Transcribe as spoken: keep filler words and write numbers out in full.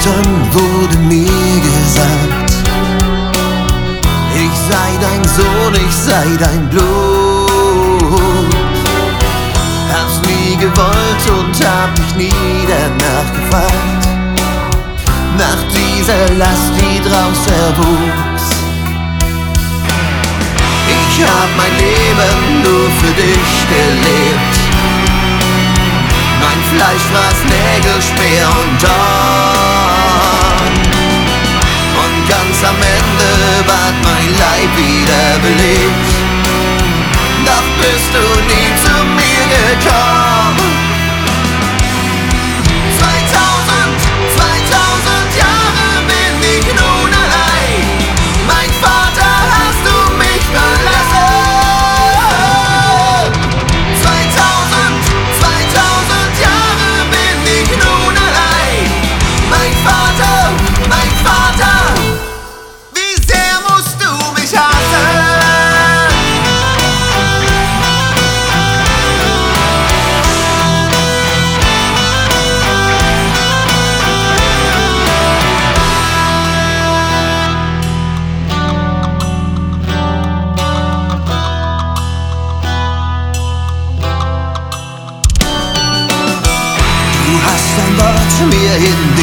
Eltern wurde mir gesagt, ich sei dein Sohn, ich sei dein Blut. Hab's nie gewollt und hab mich nie danach gefragt, nach dieser Last, die draus erwuchs. Ich hab mein Leben nur für dich gelebt. Mein Fleisch fraß Nägel, Speer und Dorn. Und ganz am Ende ward mein Leib wieder belebt. Doch bist du nie zu mir gekommen. zweitausend, zweitausend Jahre bin ich nun allein. Mein Vater, hast du mich verlassen? zweitausend, zweitausend Jahre bin ich nun allein. Mein Vater, mein Vater, wie sehr musst du mich hassen? Du hast dein Wort mir hin